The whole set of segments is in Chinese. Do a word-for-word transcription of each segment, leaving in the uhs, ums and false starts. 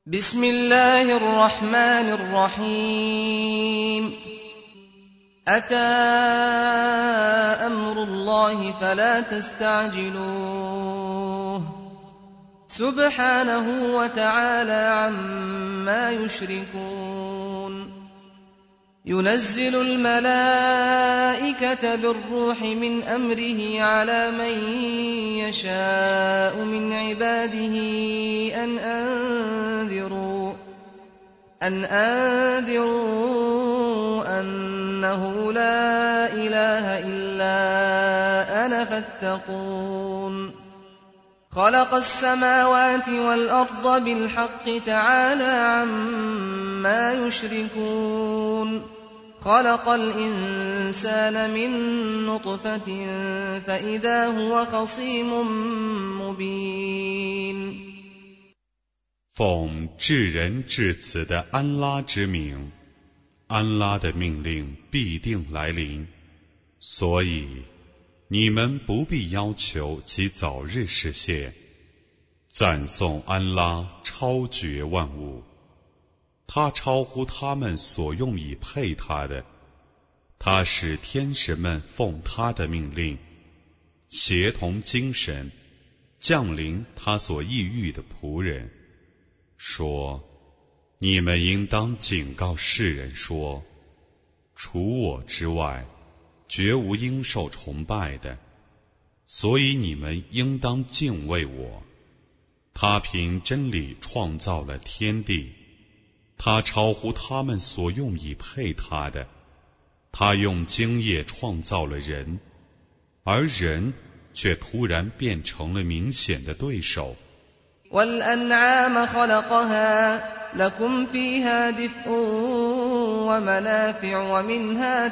بسم الله الرحمن الرحيم أتى أمر الله فلا تستعجلوه سبحانه وتعالى عما يشركون ينزل الملائكة بالروح من أمره على من يشاء من عباده أن أنذروا أن أنذروا أنه لا إله إلا أنا فاتقون خلق السماوات والأرض بالحق تعالى عما يشركون خلق الإنسان من نطفة فإذا هو خصيم مبين 奉至仁至慈的安拉之名，安拉的命令必定来临，所以你们不必要求其早日实现。赞颂安拉超绝万物，他超乎他们所用以配他的，他使天使们奉他的命令，协同精神，降临他所抑郁的仆人，说：你们应当警告世人说，除我之外，绝无应受崇拜的，所以你们应当敬畏我。他凭真理创造了天地，他超乎他们所用以配他的，他用精液创造了人，而人却突然变成了明显的对手。 والأنعام خلقها لكم فيها دفء ومنافع ومنها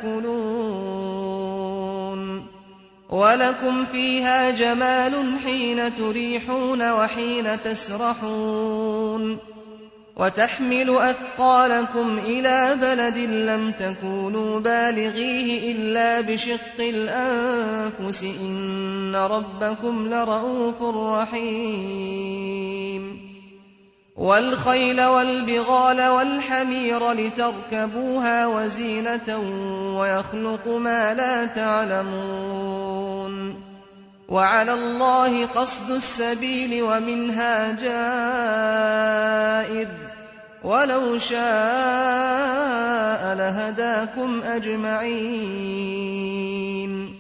تأكلون ولكم فيها جمال حين تريحون وحين تسرحون وتحمل أثقالكم إلى بلد لم تكونوا بالغيه إلا بشق الأنفس إن ربكم لرؤوف رحيم والخيل والبغال والحمير لتركبوها وزينة ويخلق ما لا تعلمون وعلى الله قصد السبيل ومنها جائر ولو شاء لهداكم أجمعين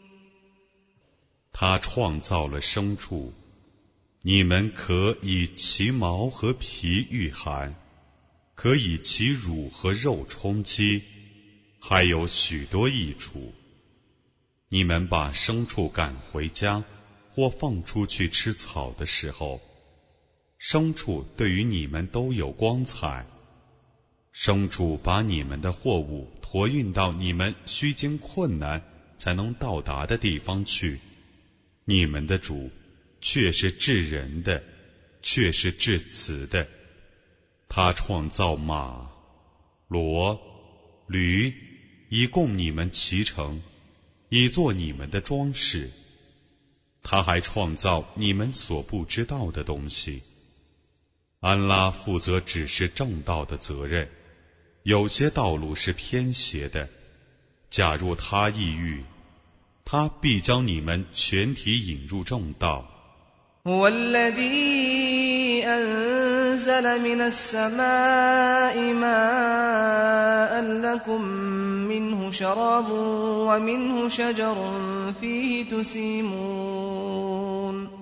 他创造了牲畜，你们可以其毛和皮御寒，可以其乳和肉充饥，还有许多益处。你们把牲畜赶回家或放出去吃草的时候，牲畜对于你们都有光彩。牲畜把你们的货物驮运到你们须经困难才能到达的地方去，你们的主却是至仁的，却是至慈的。他创造马、骡、驴，以供你们骑乘，以作你们的装饰。他还创造你们所不知道的东西。安拉负责指示正道的责任，有些道路是偏斜的，假如他抑郁，他必将你们全体引入正道。 هو الذي أنزل من السماء ماء لكم منه شراب ومنه شجر فيه تسيمون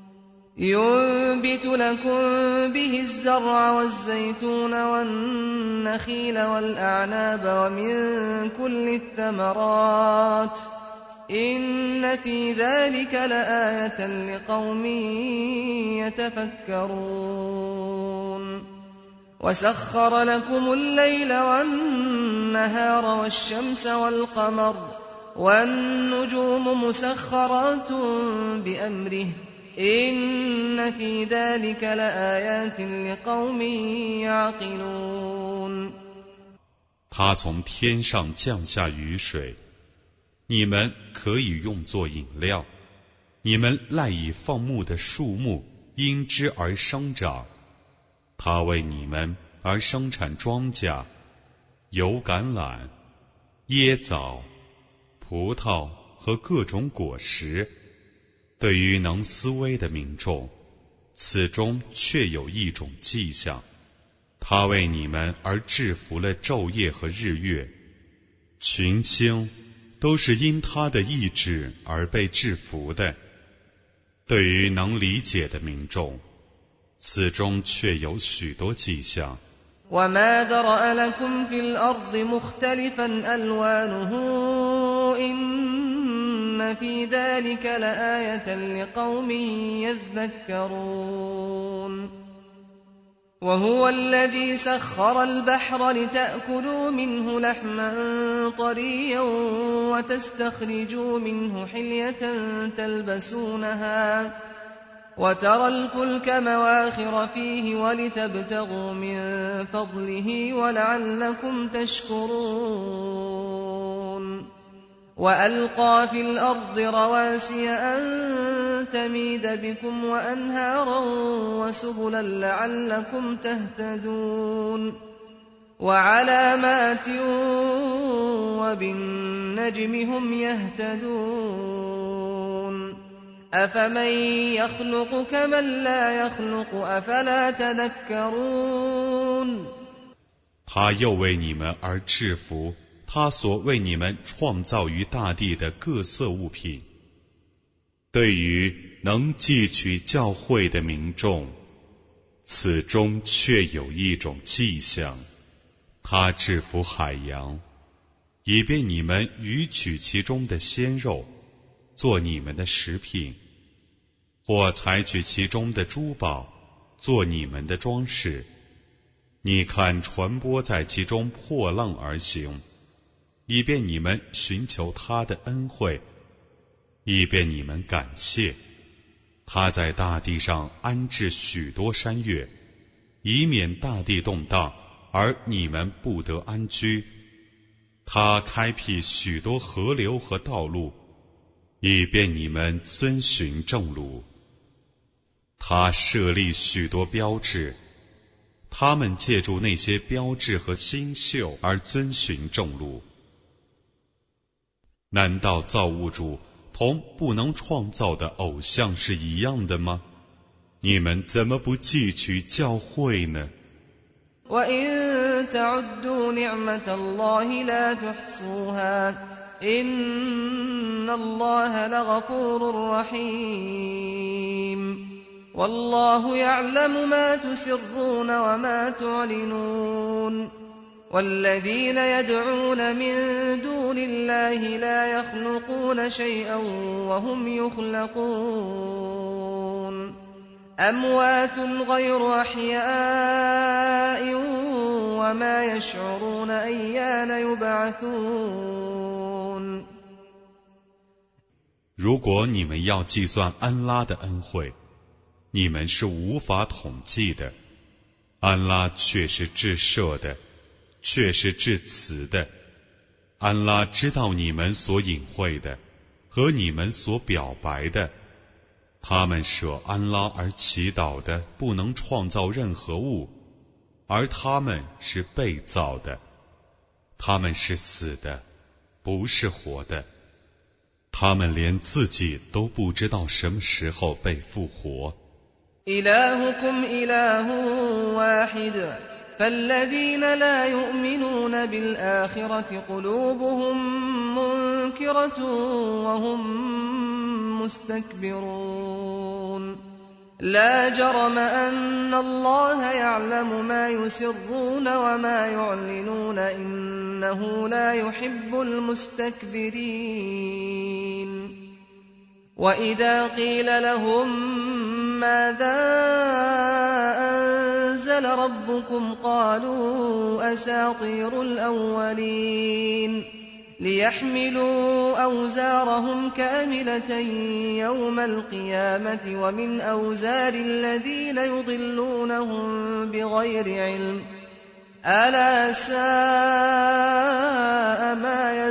ينبت لكم به الزرع والزيتون والنخيل والأعناب ومن كل الثمرات إن في ذلك لآية لقوم يتفكرون وسخر لكم الليل والنهار والشمس والقمر والنجوم مسخرات بأمره إن في ذلك لآيات لقوم يعقلون 他从天上降下雨水，你们可以用作饮料，你们赖以放牧的树木因之而生长， 他为你们而生产庄稼，有橄榄、椰枣、葡萄和各种果实。对于能思维的民众，此中确有一种迹象。他为你们而制服了昼夜和日月，群星都是因他的意志而被制服的。对于能理解的民众，此中确有许多迹象。 وما ذرأ لكم في الأرض مختلفا ألوانه إن في ذلك لآية لقوم يذكرون وهو الذي سخر البحر لتأكلوا منه لحما طريا وتستخرجوا منه حلية تلبسونها وترى الفلك مواخر فيه ولتبتغوا من فضله ولعلكم تشكرون وألقى في الأرض رواسي أن تميد بكم وأنهارا وسبلا لعلكم تهتدون وعلامات وبالنجم هم يهتدون أفمن يخلق كمن لا يخلق أفلا تذكرون 他又为你们而制服他所为你们创造于大地的各色物品。对于能汲取教诲的民众，此中确有一种迹象。他制服海洋，以便你们鱼取其中的鲜肉，做你们的食品，或采取其中的珠宝，做你们的装饰。你看船舶在其中破浪而行，以便你们寻求他的恩惠，以便你们感谢。他在大地上安置许多山岳，以免大地动荡，而你们不得安居。他开辟许多河流和道路，以便你们遵循正路。他设立许多标志，他们借助那些标志和星宿而遵循正路。难道造物主同不能创造的偶像是一样的吗？你们怎么不汲取教诲呢？ وَإِن تَعُدُّوا نِعْمَةَ اللَّهِ لَا تُحْصُوهَا إِنَّ اللَّهَ لَغَفُورٌ رَّحِيمٌ وَاللَّهُ يَعْلَمُ مَا تُسِرُّونَ وَمَا تُعْلِنُونَ وَالَّذِينَ يَدْعُونَ مِن دُونِ اللَّهِ لَا يَخْلُقُونَ شَيْئًا وَهُمْ يُخْلَقُونَ أَمْوَاتٌ غَيْرُ أَحْيَاءٍ وَمَا يَشْعُرُونَ أَيَّانَ يُبْعَثُونَ 如果你们要计算安拉的恩惠，你们是无法统计的。安拉却是至赦的，却是至慈的。安拉知道你们所隐晦的和你们所表白的。他们舍安拉而祈祷的不能创造任何物，而他们是被造的。他们是死的，不是活的。他们连自己都不知道什么时候被复活。 إلهكم إله واحد فالذين لا يؤمنون بالآخرة قلوبهم منكرة وهم مستكبرون لا جرم أن الله يعلم ما يسرون وما يعلنون إنه لا يحب المستكبرين وإذا قيل لهم ماذا أنزل ربكم قالوا أساطير الأولين ليحملوا أوزارهم كاملة يوم القيامة ومن أوزار الذين يضلونهم بغير علم ألا ساء ما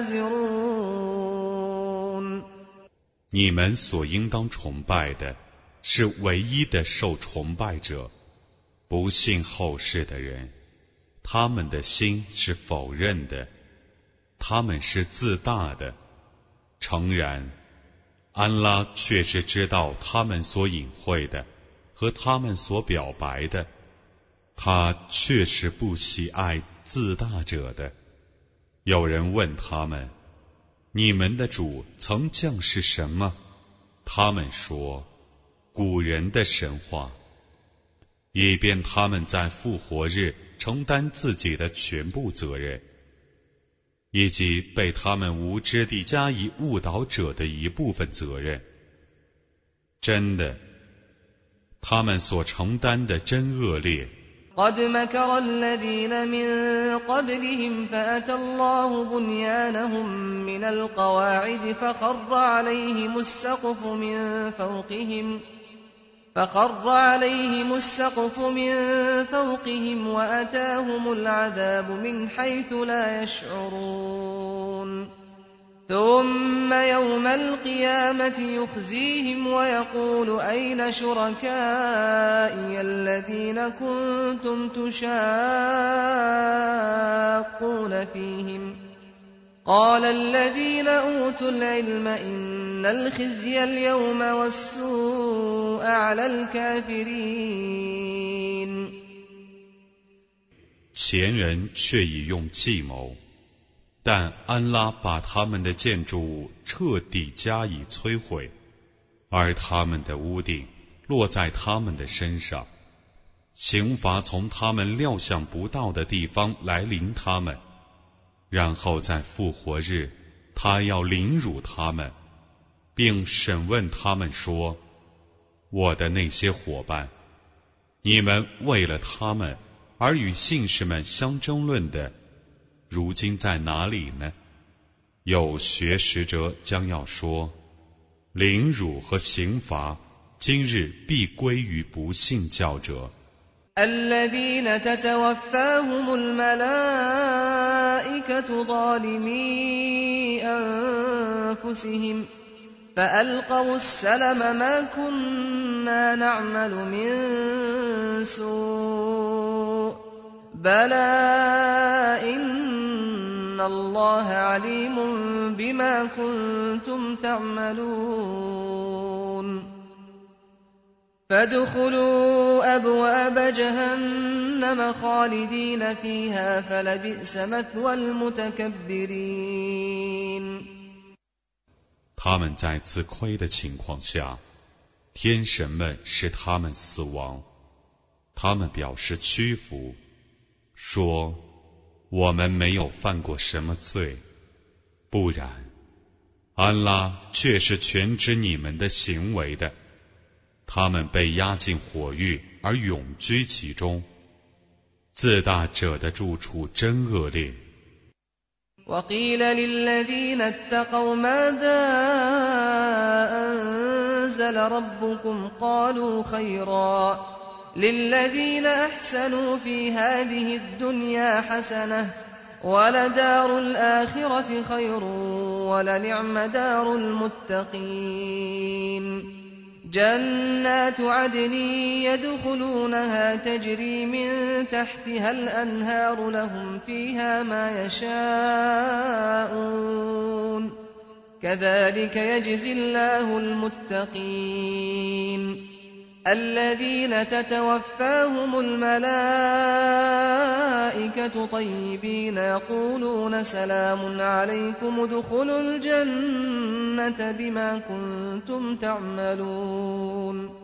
يزرون 你们所应当崇拜的是唯一的受崇拜者， 不信后世的人，他们的心是否认的，他们是自大的。诚然，安拉确实知道他们所隐晦的和他们所表白的，他确实不喜爱自大者的。有人问他们，你们的主曾降世什么？他们说，古人的神话，以便他们在复活日承担自己的全部责任，以及被他们无知地加以误导者的一部分责任。真的，他们所承担的真恶劣。 قد مكر الذين من قبلهم فأتى الله بنيانهم من القواعد فخر عليهم السقف من فوقهم فخر عليهم السقف من فوقهم وأتاهم العذاب من حيث لا يشعرون ثم يوم القيامة يخزيهم ويقول أين شركائي الذين كنتم تشاقون فيهم قال الذين أوتوا العلم إن الخزي اليوم والسوء على الكافرين 前人却已用计谋，但安拉把他们的建筑物彻底加以摧毁，而他们的屋顶落在他们的身上，刑罚从他们料想不到的地方来临他们，然后在复活日，他要凌辱他们，并审问他们说：我的那些伙伴，你们为了他们而与信士们相争论的，如今在哪里呢？有学识者将要说，凌辱和刑罚今日必归于不信教者。 الذين تتوفاهم الملائكة ظالمي أنفسهم فألقوا السلم ما كنا نعمل من سوء بلى إن الله عليم بما كنتم تعملون فادخلوا أبواب جهنم خالدين فيها فلبئس مثوى المتكبرين 他们在自亏的情况下，天神们使他们死亡，他们表示屈服，说我们没有犯过什么罪，不然安拉却是全知你们的行为的。他们被押进火狱而永居其中，自大者的住处真恶劣。 وقيل للذين اتقوا ماذا أنزل ربكم قالوا خيرا للذين أحسنوا في هذه الدنيا حسنة ولدار الآخرة خير ولنعم دار المتقين جنات عدن يدخلونها تجري من تحتها الأنهار لهم فيها ما يشاءون كذلك يجزي الله المتقين الذين تتوفاهم الملائكة طيبين يقولون سلام عليكم ادخلوا الجنة بما كنتم تعملون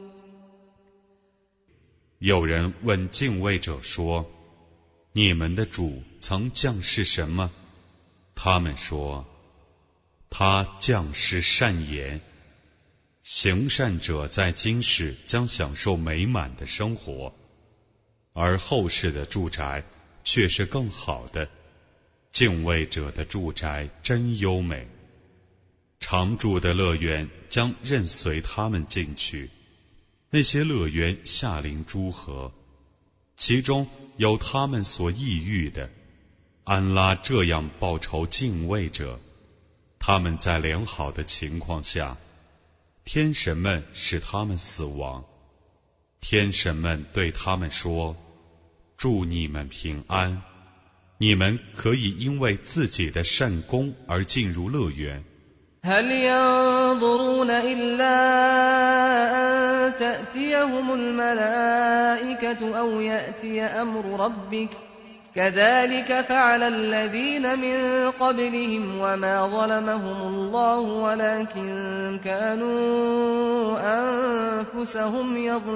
有人问敬畏者说，你们的主曾降世什么？他们说，他降世善言，行善者在今世将享受美满的生活，而后世的住宅却是更好的。敬畏者的住宅真优美，常住的乐园将任随他们进去。那些乐园下临诸河，其中有他们所抑郁的。安拉这样报酬敬畏者，他们在良好的情况下，天神们使他们死亡， 天神们对他们说：祝你们平安，你们可以因为自己的善功而进入乐园。 هل ينظرون إلا أن تأتيهم الملائكة أو يأتي أمر ربك كذلك فعل الذين من قبلهم وما ظلمهم الله ولكن كانوا أنفسهم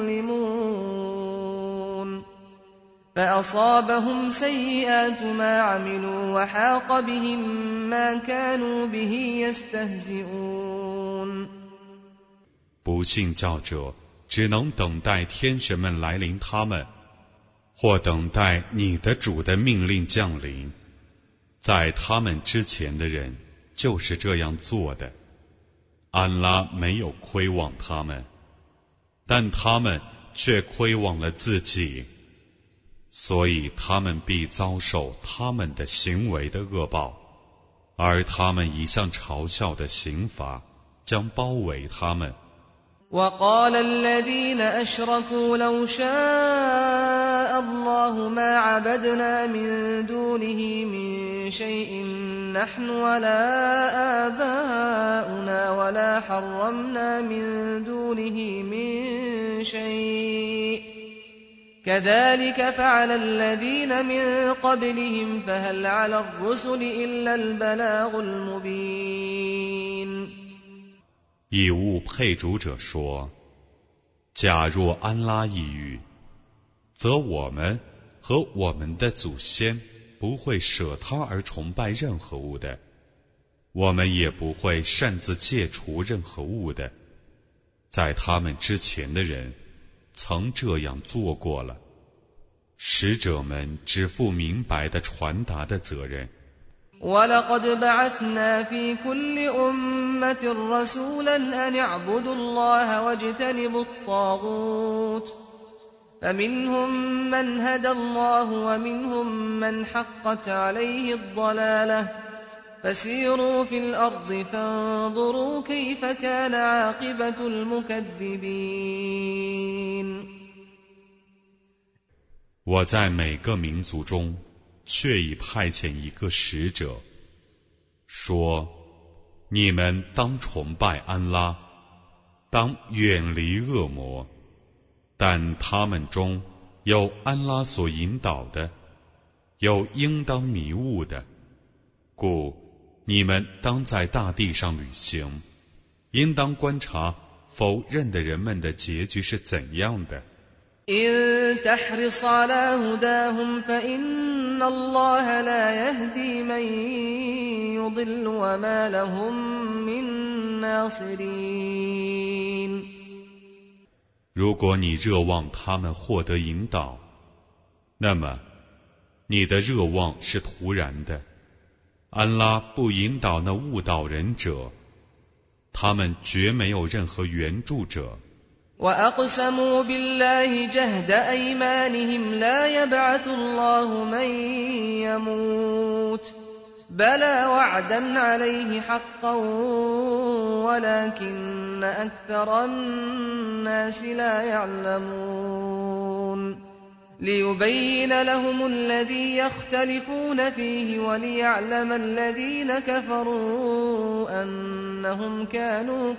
يظلمون فأصابهم سيئات ما عملوا وحاق بهم ما كانوا به يستهزئون。 不信教者只能等待天神们来临他们，或等待你的主的命令降临。在他们之前的人就是这样做的，安拉没有亏枉他们，但他们却亏枉了自己，所以他们必遭受他们的行为的恶报，而他们一向嘲笑的刑罚将包围他们。 وقال الذين أشركوا لو شاء الله ما عبدنا من دونه من شيء نحن ولا آباؤنا ولا حرمنا من دونه من شيء كذلك فعل الذين من قبلهم فهل على الرسل إلا البلاغ المبين。 以物配主者说：假若安拉一语，则我们和我们的祖先不会舍他而崇拜任何物的，我们也不会擅自戒除任何物的。在他们之前的人曾这样做过了，使者们只负明白的传达的责任。 وَلَقَدْ بَعَثْنَا فِي كُلِّ أُمَّةٍ رَسُولًا أَنِ اعْبُدُوا اللَّهَ وَاجْتَنِبُوا الطَّاغُوتَ فَمِنْهُمْ مَنْ هَدَى اللَّهُ وَمِنْهُمْ مَنْ حَقَّتْ عَلَيْهِ الضَّلَالَةُ فَسِيرُوا فِي الْأَرْضِ فَانظُرُوا كَيْفَ كَانَ عَاقِبَةُ الْمُكَذِّبِينَ。 我在每个民族中却已派遣一个使者，说：你们当崇拜安拉，当远离恶魔，但他们中有安拉所引导的，有应当迷雾的，故你们当在大地上旅行，应当观察否认的人们的结局是怎样的。 إن تحرص على هداهم فإن الله لا يهدي من يضل وما لهم من ناصرين。 如果你热望他们获得引导，那么你的热望是徒然的。安拉不引导那误导人者，他们绝没有任何援助者。 وأقسموا بالله جهد أيمانهم لا يبعث الله من يموت بلى وعدا عليه حقا ولكن أكثر الناس لا يعلمون ليبين لهم الذي يختلفون فيه وليعلم الذين كفروا أنهم كانوا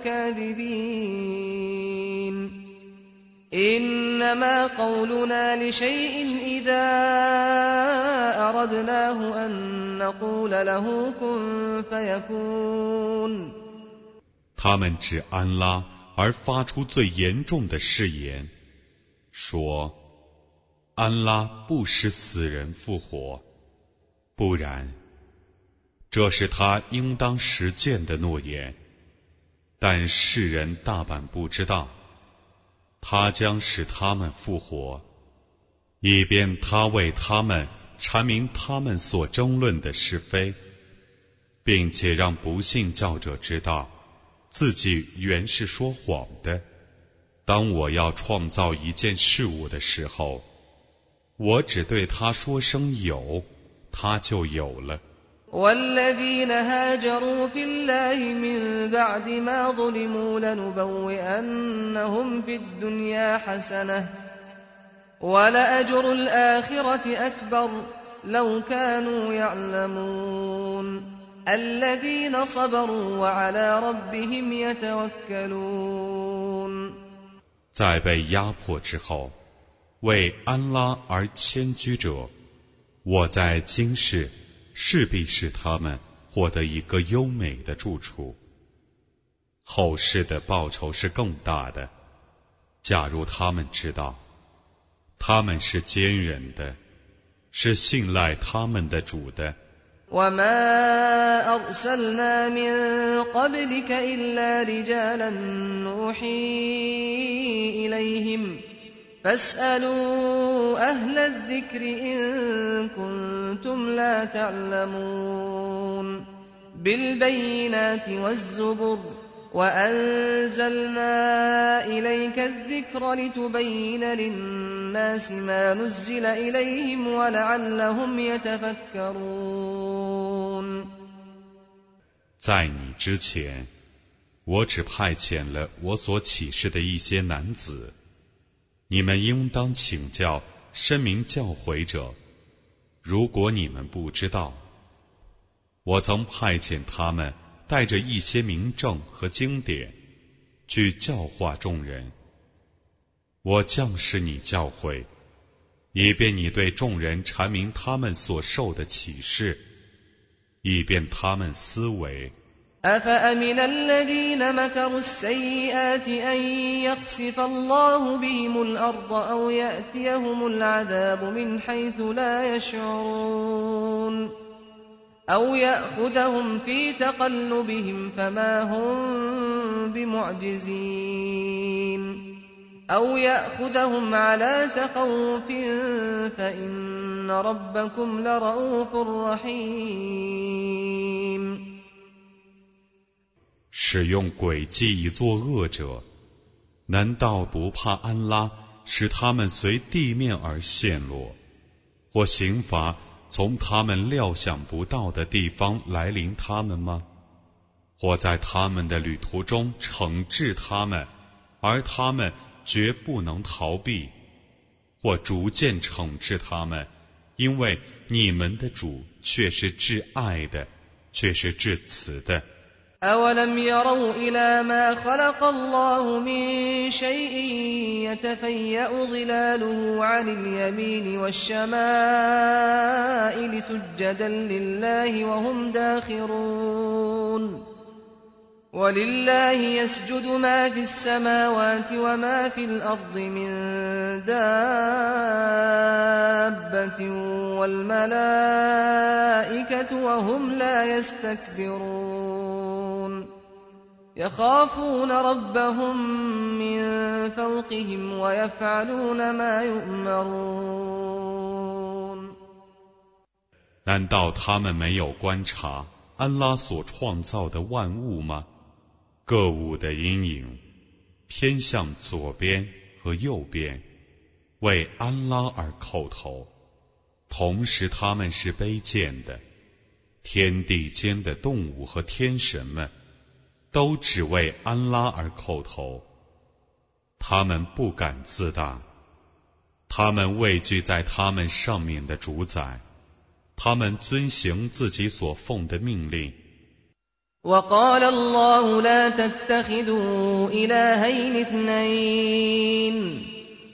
كاذبين إنما قولنا لشيء إذا أردناه أن نقول له كن فيكون。 他们指安拉而发出最严重的誓言，说安拉不使死人复活，不然这是他应当实践的诺言，但世人大半不知道，他将使他们复活，以便他为他们阐明他们所争论的是非，并且让不信教者知道自己原是说谎的。当我要创造一件事物的时候，我只对他说声有，他就有了。 والذين هاجروا في الله من بعد ما ظلموا لنبوئنهم في الدنيا حسنة ولأجر الآخرة أكبر لو كانوا يعلمون الذين صبروا وعلى ربهم يتوكلون。 在被压迫之后，为安拉而迁居者，我在今世势必使他们获得一个优美的住处，后世的报酬是更大的。假如他们知道，他们是坚忍的，是信赖他们的主的。 وما أرسلنا من قبلك إلا رجالا نوحي إليهم فاسألوا أهل الذكر إن كنتم لا تعلمون بالبينات والزبر وأنزلنا إليك الذكر لتبين للناس ما نزل إليهم ولعلهم يتفكرون。 在你之前，我只派遣了我所启示的一些男子，你们应当请教深明教诲者。如果你们不知道，我曾派遣他们带着一些明证和经典，去教化众人。我降示你教诲，以便你对众人阐明他们所受的启示，以便他们思维。 أفأمن الذين مكروا السيئات أن يخسف الله بهم الأرض أو يأتيهم العذاب من حيث لا يشعرون أو يأخذهم في تقلبهم فما هم بمعجزين أو يأخذهم على تخوف فإن ربكم لرؤوف رحيم。 使用诡计以作恶者，难道不怕安拉使他们随地面而陷落，或刑罚从他们料想不到的地方来临他们吗？或在他们的旅途中惩治他们，而他们绝不能逃避，或逐渐惩治他们，因为你们的主却是至爱的，却是至慈的。 أولم يروا إلى ما خلق الله من شيء يتفيأ ظلاله عن اليمين والشمائل سجدا لله وهم داخرون ولله يسجد ما في السماوات وما في الأرض من دابة والملائكة وهم لا يستكبرون يخافون ربهم من فوقهم ويفعلون ما يؤمرون。 难道他们没有观察安拉所创造的万物吗？各物的阴影偏向左边和右边，为安拉而叩头，同时他们是卑贱的。天地间的动物和天神们都只为安拉而叩头，他们不敢自大，他们畏惧在他们上面的主宰，他们遵行自己所奉的命令。 وقال الله لا تتخذوا إلهين اثنين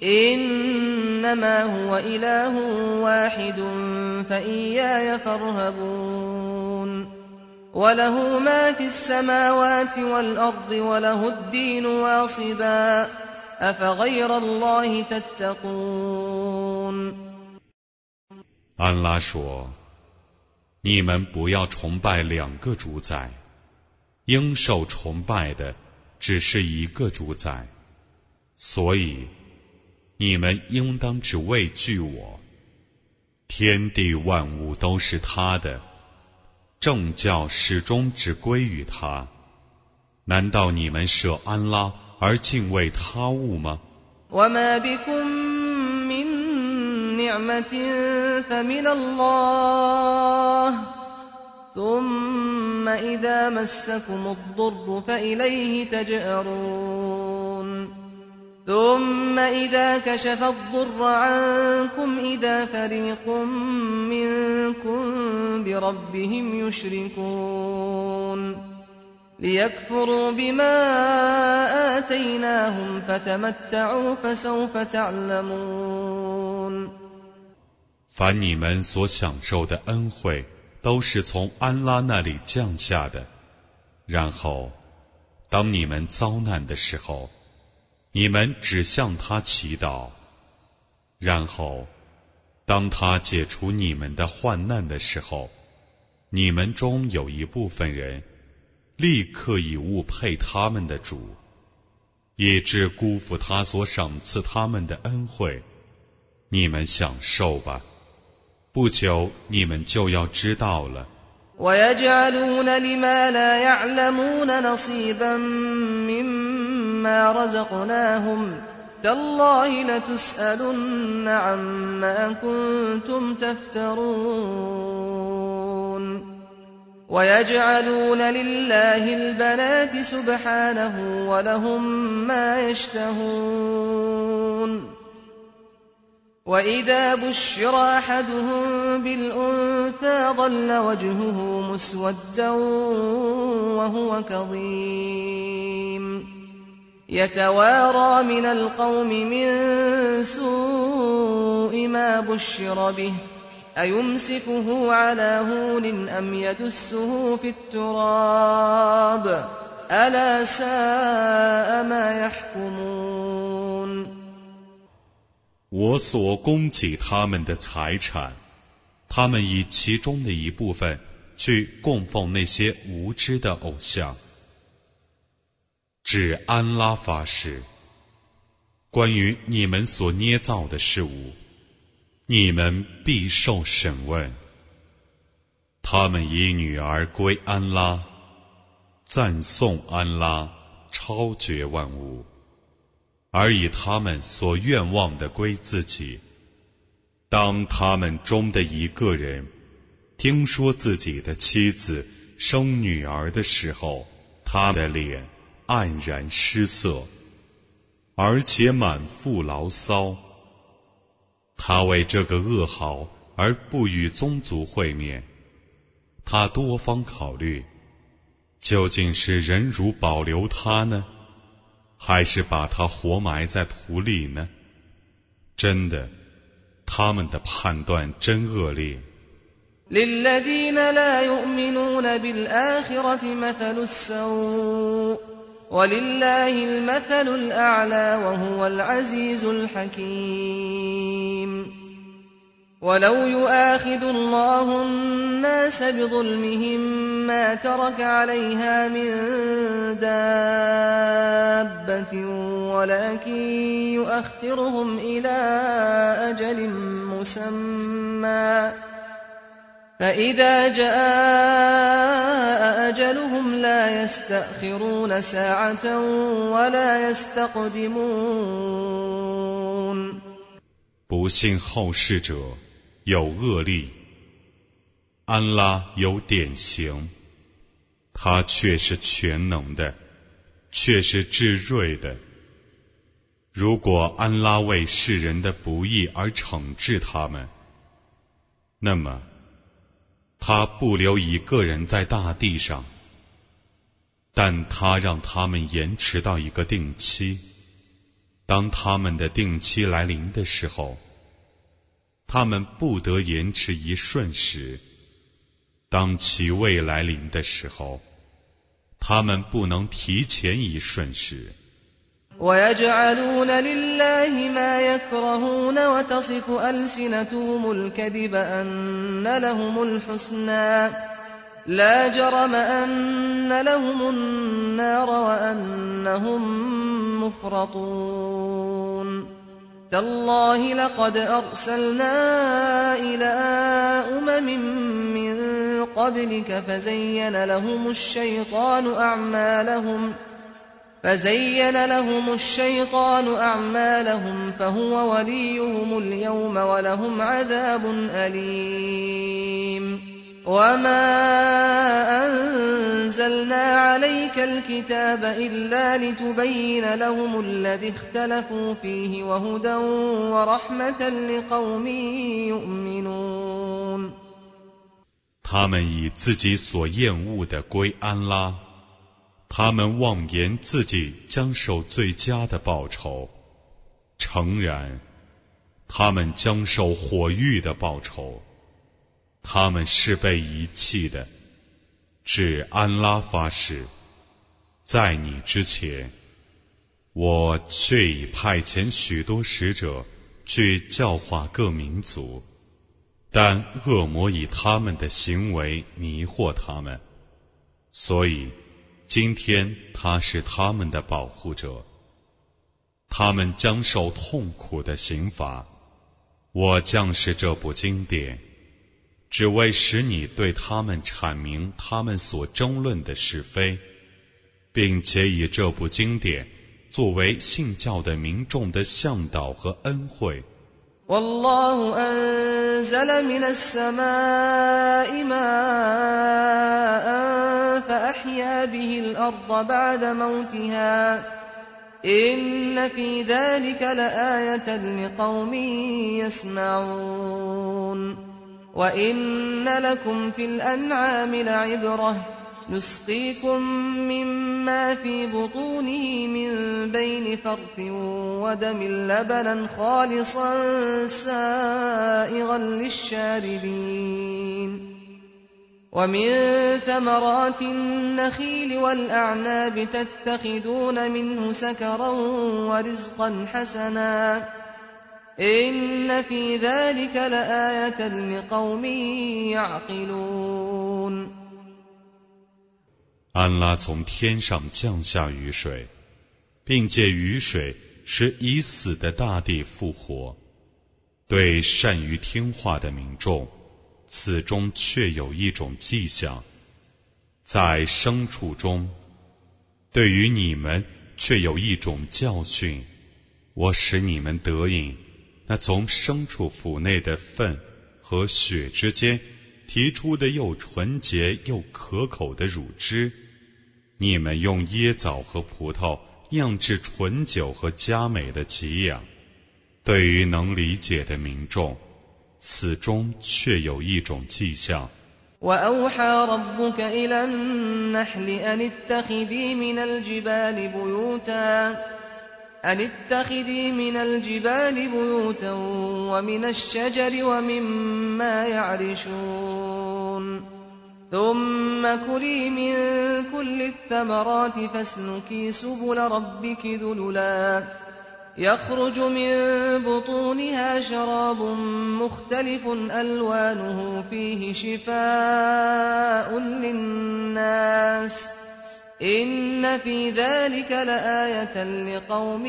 إنما هو إله واحد فإياي فارهبون وله ما في السماوات والأرض وله الدين واصبا أفغير الله تتقون。 安拉说，你们不要崇拜两个主宰，应受崇拜的只是一个主宰，所以你们应当只畏惧我。天地万物都是他的，正教始终只归于他。难道你们舍安拉而敬畏他物吗？ وما بكم من نعمة فمن الله ثم إذا مسكم الضر فإليه تجأرون ثم إذا كشف الضر عنكم إذا فريق منكم بربهم يشركون ليكفروا بما آتيناهم فتمتعوا فسوف تعلمون 凡你们所享受的恩惠都是从安拉那里降下的，然后当你们遭难的时候，你们只向他祈祷，然后当他解除你们的患难的时候，你们中有一部分人立刻以物配他们的主，以致辜负他所赏赐他们的恩惠。你们享受吧，不久你们就要知道了。 وَيَجْعَلُونَ لِمَا لَا يَعْلَمُونَ نَصِيبًا مِّمَّا رَزَقْنَاهُمْ تَاللَّهِ لَتُسْأَلُنَّ عَمَّا كُنتُمْ تَفْتَرُونَ وَيَجْعَلُونَ لِلَّهِ الْبَنَاتِ سُبْحَانَهُ وَلَهُم مَّا يَشْتَهُونَ وَإِذَا بُشِّرَ أَحَدُهُم بِالْأُنثَىٰ ظَلَّ وَجْهُهُ مُسْوَدًّا وَهُوَ كَظِيمٌ يَتَوَارَىٰ مِنَ الْقَوْمِ مِن سُوءِ مَا بُشِّرَ بِهِ أَيُمْسِكُهُ عَلَىٰ هُونٍ أَمْ يَدُسُّهُ فِي التُّرَابِ أَلَا سَاءَ مَا يَحْكُمُونَ 我所供给他们的财产，他们以其中的一部分去供奉那些无知的偶像。指安拉发誓，关于你们所捏造的事物，你们必受审问。他们以女儿归安拉，赞颂安拉，超绝万物，而以他们所愿望的归自己。当他们中的一个人听说自己的妻子生女儿的时候，他的脸黯然失色，而且满腹牢骚。他为这个噩耗而不与宗族会面，他多方考虑，究竟是忍辱保留他呢，还是把他活埋在土里呢？真的，他们的判断真恶劣。 لِلَّذِينَ لَا يُؤْمِنُونَ بِالْآخِرَةِ مَثَلُ السَّوْءِ وَلِلَّهِ الْمَثَلُ الْأَعْلَى وَهُوَ الْعَزِيزُ الْحَكِيمُ وَلَوْ يُؤَاخِذُ اللَّهُ النَّاسَ بِظُلْمِهِم مَّا تَرَكَ عَلَيْهَا مِن دَابَّةٍ وَلَكِن يُؤَخِّرُهُمْ إِلَىٰ أَجَلٍ مُّسَمًّى فَإِذَا جَاءَ أَجَلُهُمْ لَا يَسْتَأْخِرُونَ سَاعَةً وَلَا يَسْتَقْدِمُونَ 不信后世者有恶例，安拉有典型，他却是全能的，却是至睿的。如果安拉为世人的不义而惩治他们，那么他不留一个人在大地上，但他让他们延迟到一个定期。当他们的定期来临的时候，他们不得延迟一瞬时；当其未来临的时候，他们不能提前一瞬时。 وَيَجْعَلُونَ لِلَّهِ مَا يَكْرَهُونَ وَتَصِفُ أَلْسِنَتُهُمُ الْكَذِبَ أَنَّ لَهُمُ الْحُسْنَى لَا جَرَمَ أَنَّ لَهُمُ النَّارَ وَأَنَّهُمْ مُفْرَطُونَ تَاللَّهِ لَقَدْ أَرْسَلْنَا إِلَىٰ أُمَمٍ مِّن قَبْلِكَ فَزَيَّنَ لَهُمُ الشَّيْطَانُ أَعْمَالَهُمْ فزين لهم الشيطان أعمالهم فهو وليهم اليوم ولهم عذاب أليم وما أنزلنا عليك الكتاب إلا لتبين لهم الذي اختلفوا فيه وهدى ورحمة لقوم يؤمنون。 他们以自己所厌恶的归安拉，他们妄言自己将受最佳的报酬，诚然，他们将受火狱的报酬。他们是被遗弃的。指安拉发誓，在你之前，我却已派遣许多使者去教化各民族，但恶魔以他们的行为迷惑他们，所以今天他是他们的保护者。他们将受痛苦的刑罚。我降示这部经典，只为使你对他们阐明他们所争论的是非，并且以这部经典作为信教的民众的向导和恩惠。 والله أنزل من السماء ماء فأحيا به الأرض بعد موتها إن في ذلك لآية لقوم يسمعون وإن لكم في الأنعام لعبرة نسقيكم مما في بطونه من بين فرث ودم لبنا خالصا سائغا للشاربين ومن ثمرات النخيل والأعناب تتخذون منه سكرا ورزقا حسنا إن في ذلك لآية لقوم يعقلون。 安拉从天上降下雨水，并借雨水使已死的大地复活。对善于听话的民众，此中确有一种迹象。在牲畜中，对于你们却有一种教训。我使你们得饮那从牲畜腹内的粪和血之间提出的又纯洁又可口的乳汁。你们用椰枣和葡萄酿制醇酒和佳美的给养。对于能理解的民众，此中确有一种迹象。 وأوحى ربك إلى النحل أن اتخذي من الجبال بيوتا أن اتخذي من الجبال بيوتا ومن الشجر ومما يعرشون ثم كلي من كل الثمرات فاسلكي سبل ربك ذللا يخرج من بطونها شراب مختلف ألوانه فيه شفاء للناس إن في ذلك لآية لقوم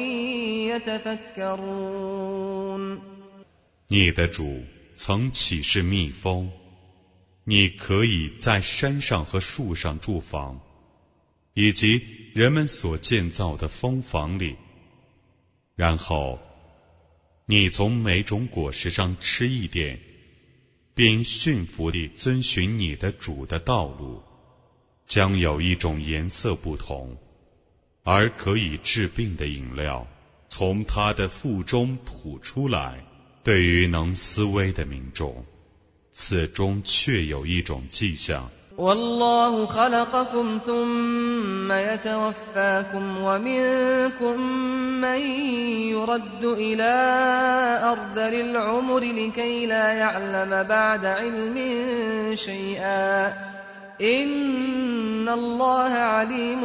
يتفكرون。 你的主曾启示蜜蜂，你可以在山上和树上住房，以及人们所建造的蜂房里。然后你从每种果实上吃一点，并驯服地遵循你的主的道路，将有一种颜色不同而可以治病的饮料从他的腹中吐出来。对于能思维的民众，此中确有一种迹象。 والله خلقكم ثم يتوفاكم ومنكم من يرد إلى أرذل العمر لكي لا يعلم بعد علم شيئا إن الله عليم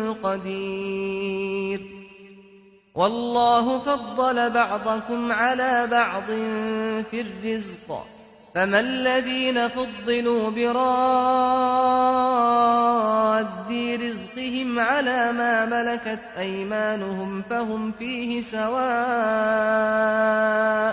قدير والله فضل بعضكم على بعض في الرزق فما الذين فضلوا براد رزقهم على ما ملكت أيمانهم فهم فيه سواء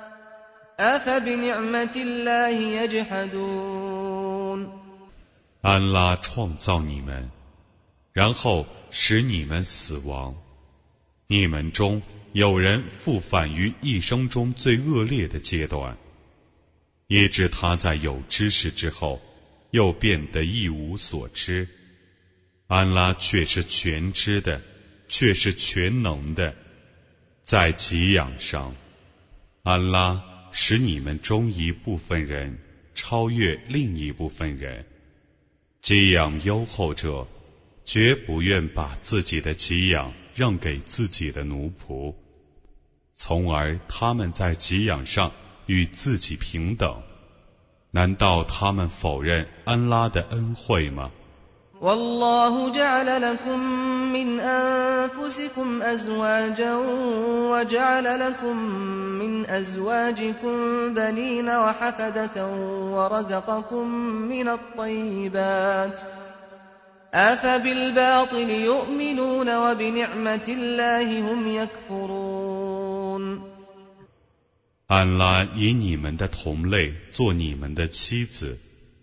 أفبنعمة الله يجحدون。 安拉创造你们，然后使你们死亡。你们中有人复返于一生中最恶劣的阶段，以致他在有知识之后又变得一无所知。安拉却是全知的，却是全能的。在给养上，安拉使你们中一部分人超越另一部分人。给养优厚者绝不愿把自己的给养让给自己的奴仆，从而他们在给养上与自己平等。难道他们否认安拉的恩惠吗？ والله جعل لكم من أنفسكم أزواجا وجعل لكم من أزواجكم بنين وحفدة ورزقكم من الطيبات أفبالباطل يؤمنون وبنعمة الله هم يكفرون 安拉以你们的同类做你们的妻子，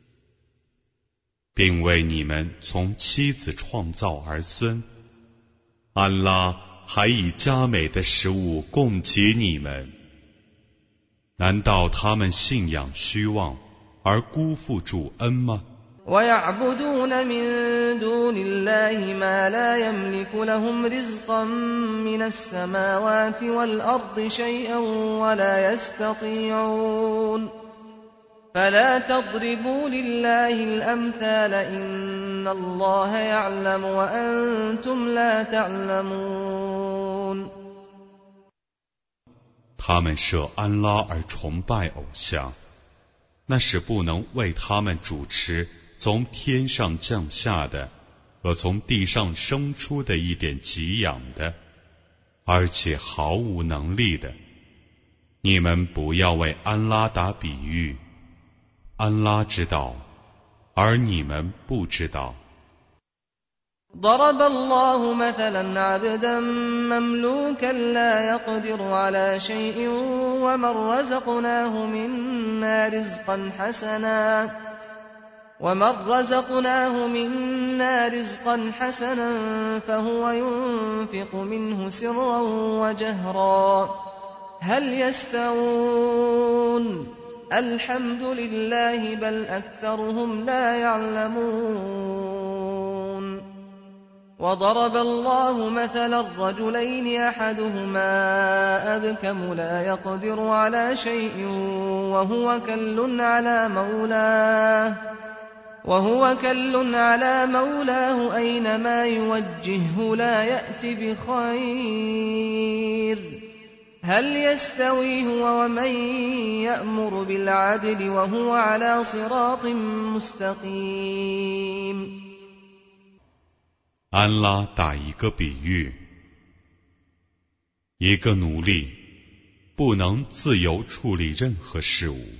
并为你们从妻子创造儿孙。安拉还以佳美的食物供给你们，难道他们信仰虚妄而辜负主恩吗？ ويعبدون من دون الله ما لا يملك لهم رزقا من السماوات والأرض شيئا ولا يستطيعون فلا تضربوا لله الأمثال إن الله يعلم وأنتم لا تعلمون 他们设安拉而崇拜偶像，那是不能为他们主持从天上降下的和从地上生出的一点给养的，而且毫无能力的。你们不要为安拉打比喻，安拉知道，而你们不知道。 ضرب الله مثلا عبدا مملوكا لا يقدر على شيء ومن رزقناه منا رزقا حسنا ومن رزقناه منا رزقا حسنا فهو ينفق منه سرا وجهرا هل يستوون الحمد لله بل أكثرهم لا يعلمون وضرب الله مثلا الرجلين أحدهما أبكم لا يقدر على شيء وهو كل على مولاه وهو كل على مولاه أينما يوجهه لا يأت بخير هل يستوي هو ومن يأمر بالعدل وهو على صراط مستقيم 安拉打一个比喻，一个奴隶不能自由处理任何事物，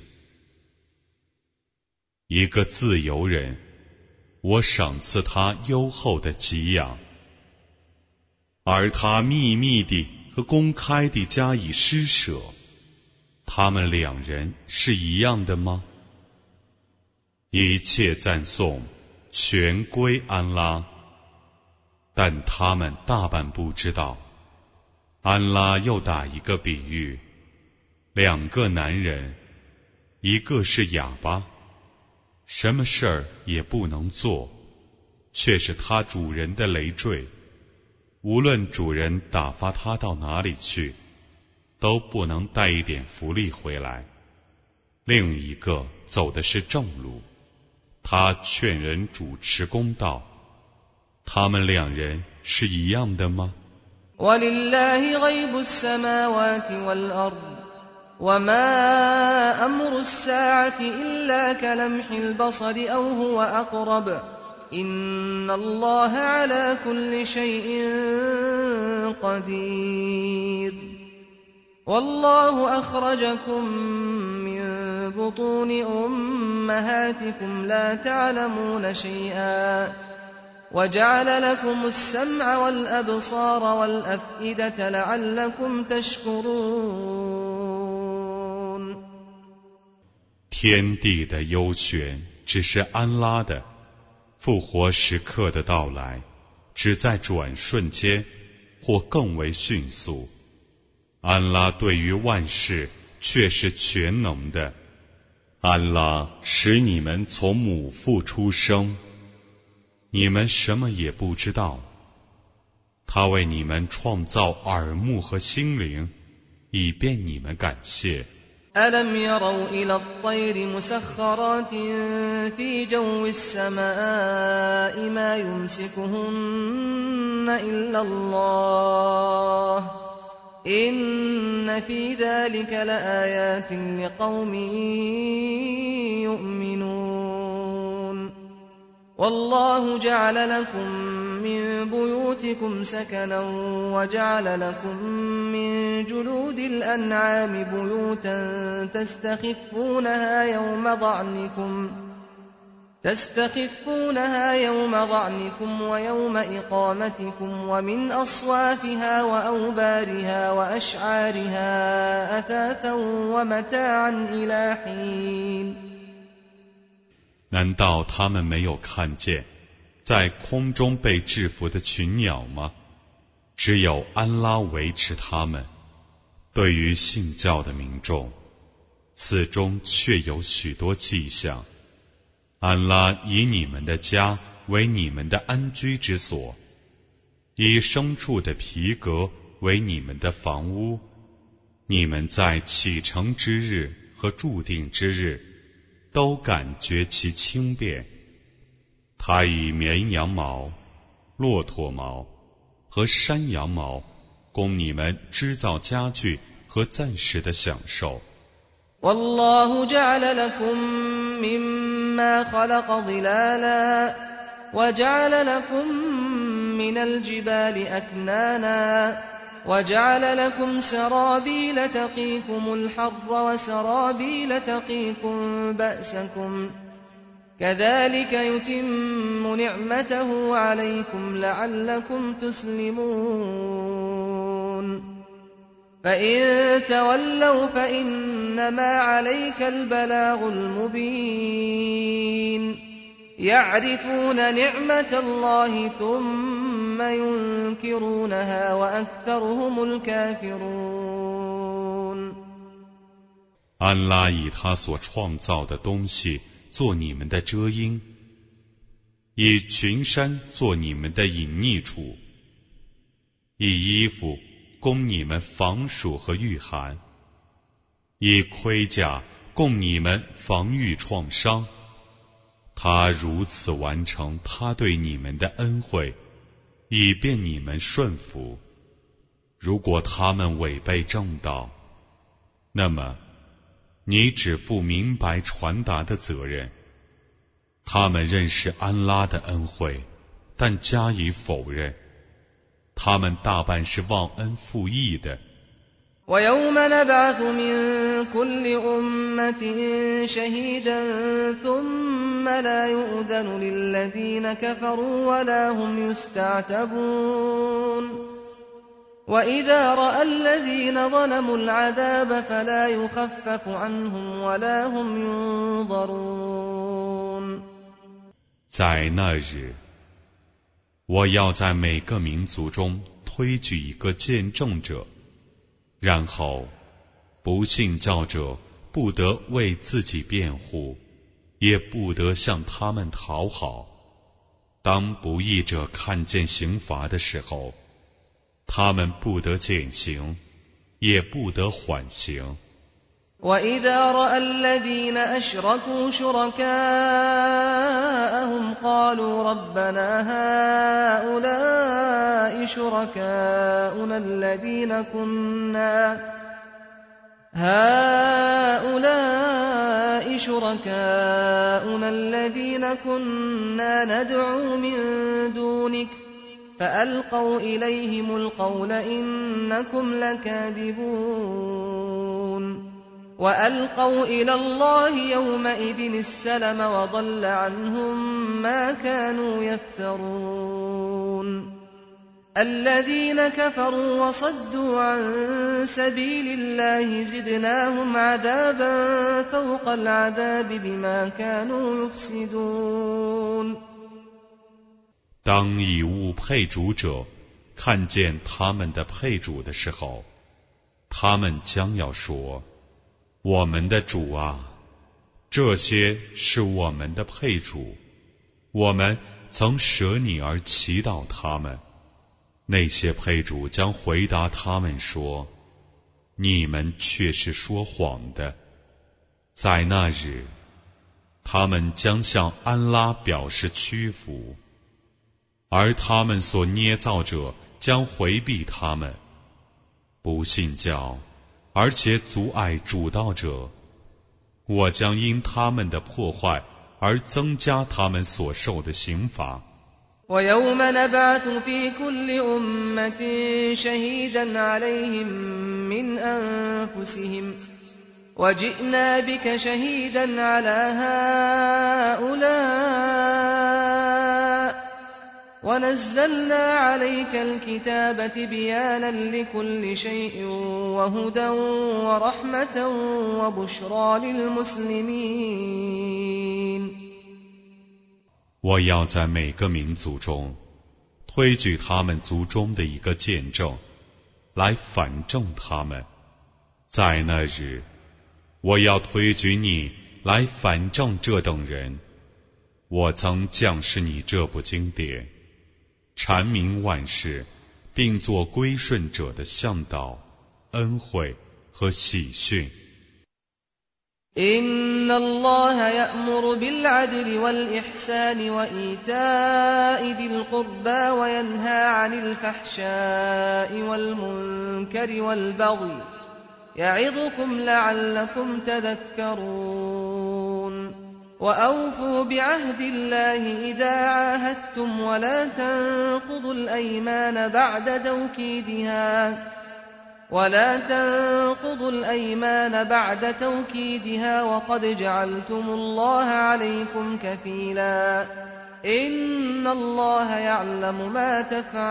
一个自由人，我赏赐他优厚的给养，而他秘密地和公开地加以施舍，他们两人是一样的吗？一切赞颂全归安拉，但他们大半不知道。安拉又打一个比喻，两个男人，一个是哑巴，什么事儿也不能做，却是他主人的累赘，无论主人打发他到哪里去，都不能带一点福利回来。另一个走的是正路，他劝人主持公道，他们两人是一样的吗？ ولله غيب السماوات والأرض وما أمر الساعة إلا كلمح البصر أو هو أقرب إن الله على كل شيء قدير والله أخرجكم من بطون أمهاتكم لا تعلمون شيئا وجعل لكم السمع والأبصار والأفئدة لعلكم تشكرون 天地的幽玄只是安拉的，复活时刻的到来只在转瞬间，或更为迅速。安拉对于万事却是全能的， 安拉使你们从母腹出生，你们什么也不知道。他为你们创造耳目和心灵，以便你们感谢。 ألم يروا إلى الطير مسخرات في جو السماء ما يمسكهن إلا الله إن في ذلك لآيات لقوم يؤمنون والله جعل لكم من بيوتكم سكنا وجعل لكم من جلود الأنعام بيوتا تستخفونها يوم ضعنكم تستخفونها يوم ضعنكم ويوم إقامتكم ومن أصوافها وأوبارها وأشعارها أثاثا ومتاعا إلى حين 难道他们没有看见在空中被制服的群鸟吗？只有安拉维持他们。对于信教的民众，此中确有许多迹象。安拉以你们的家为你们的安居之所，以牲畜的皮革为你们的房屋。你们在启程之日和注定之日都感觉其轻便。他以绵羊毛、骆驼毛和山羊毛供你们织造家具和暂时的享受。 والله جعل لكم مما خلق ظلالا وجعل لكم من الجبال أكنانا وجعل لكم سرابيل تقيكم الحر وسرابيل تقيكم بأسكم كذلك يتم نعمته عليكم لعلكم تسلمون فإن تولوا فإنما عليك البلاغ المبين يعرفون نعمة الله ثم ينكرونها وأكثرهم الكافرون 安拉以他所创造的东西做你们的遮阴，以群山做你们的隐匿处，以衣服供你们防暑和御寒，以盔甲供你们防御创伤。他如此完成他对你们的恩惠，以便你们顺服。如果他们违背正道，那么你只负明白传达的责任。他们认识安拉的恩惠，但加以否认。他们大半是忘恩负义的。 ويوم نبعث من كل أمة شهيدا ثم لا يؤذن للذين كفروا ولا هم يستعتبون وإذا رأى الذين ظلموا العذاب فلا يخفف عنهم ولا هم ينظرون 在那日，我要在每个民族中推举一个见证者，然后不信教者不得为自己辩护，也不得向他们讨好。当不义者看见刑罚的时候，他们不得减刑，也不得缓刑。 وإذا رأى الذين أشركوا شركاءهم قالوا ربنا هؤلاء شركاؤنا الذين كنا هؤلاء شركاؤنا الذين كنا ندعو من دونك فألقوا إليهم القول إنكم لكاذبون وألقوا إلى الله يومئذ السلم وضل عنهم ما كانوا يفترون الذين كفروا وصدوا عن سبيل الله زدناهم عذابا فوق العذاب بما كانوا يفسدون 当以物配主者看见他们的配主的时候，他们将要说：我们的主啊， 这些是我们的配主，我们曾舍你而祈祷他们。那些配主将回答他们说：你们却是说谎的。在那日，他们将向安拉表示屈服，而他们所捏造者将回避他们。不信教而且阻碍主道者，我将因他们的破坏而增加他们所受的刑罚。 ويوم نبعث في كل أمة شهيدا عليهم من أنفسهم وجئنا بك شهيدا على هؤلاء ونزلنا عليك الكتاب تبيانا لكل شيء وهدى ورحمة وبشرى للمسلمين。 我要在每个民族中推举他们族中的一个见证，来反证他们。在那日，我要推举你来反证这等人。我曾降示你这部经典，阐明万事，并做归顺者的向导、恩惠和喜讯。 إن الله يأمر بالعدل والإحسان وإيتاء ذي القربى وينهى عن الفحشاء والمنكر والبغي يعظكم لعلكم تذكرون وأوفوا بعهد الله إذا عاهدتم ولا تنقضوا الأيمان بعد توكيدها ولا تنقضوا الأيمان بعد توكيدها وقد جعلتم الله عليكم كفيلا إن الله يعلم ما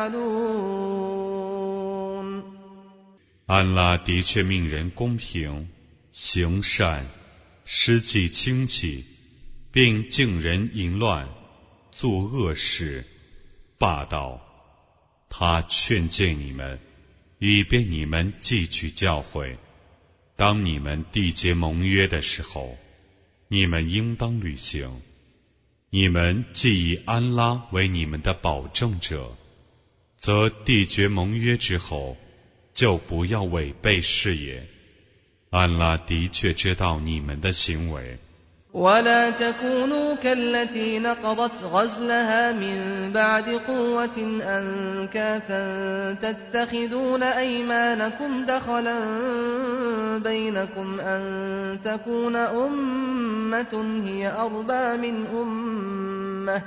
تفعلون。 安拉的确命人公平、行善、施济亲戚，并敬人淫乱、作恶事、霸道。他劝诫你们，以便你们汲取教诲。当你们缔结盟约的时候，你们应当履行。你们既以安拉为你们的保证者，则缔结盟约之后，就不要违背誓言。安拉的确知道你们的行为。 ولا تكونوا كالتي نقضت غزلها من بعد قوة أنكاثا تتخذون أيمانكم دخلا بينكم أن تكون أمة هي أربى من أمة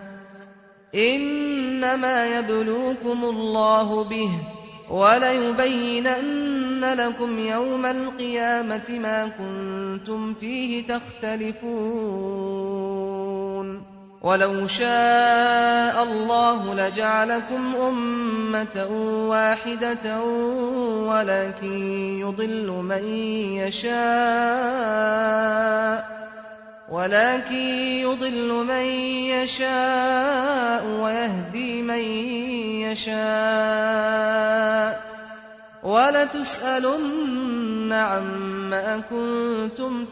إنما يبلوكم الله به وَلَيُبَيِّنَنَّ لَكُمْ يَوْمَ الْقِيَامَةِ مَا كُنتُمْ فِيهِ تَخْتَلِفُونَ وَلَوْ شَاءَ اللَّهُ لَجَعَلَكُمْ أُمَّةً وَاحِدَةً وَلَكِنْ يُضِلُّ مَن يَشَاءُ ولكن يضل من يشاء ويهدي من يشاء ولتسألن عما كنتم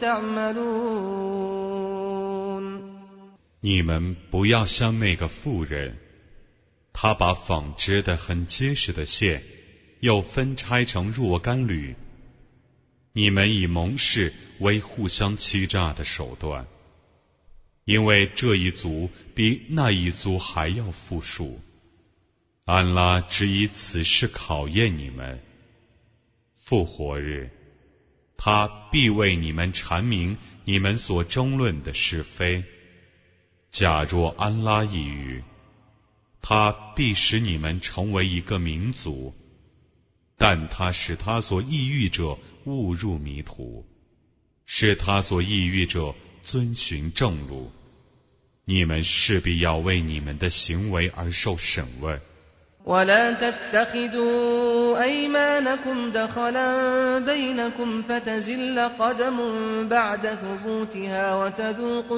تعملون。 你们不要像那个妇人，她把纺织的很结实的线，又分拆成若干缕。你们以盟誓为互相欺诈的手段，因为这一族比那一族还要富庶。安拉只以此事考验你们。复活日，他必为你们阐明你们所争论的是非。假若安拉抑郁，他必使你们成为一个民族，但他使他所抑郁者误入迷途，使他所抑郁者遵循正路。你们势必要为你们的行为而受审问。 ولا تتخذوا أيمانكم دخلا بينكم فتزل قدم بعد ثبوتها وتذوقوا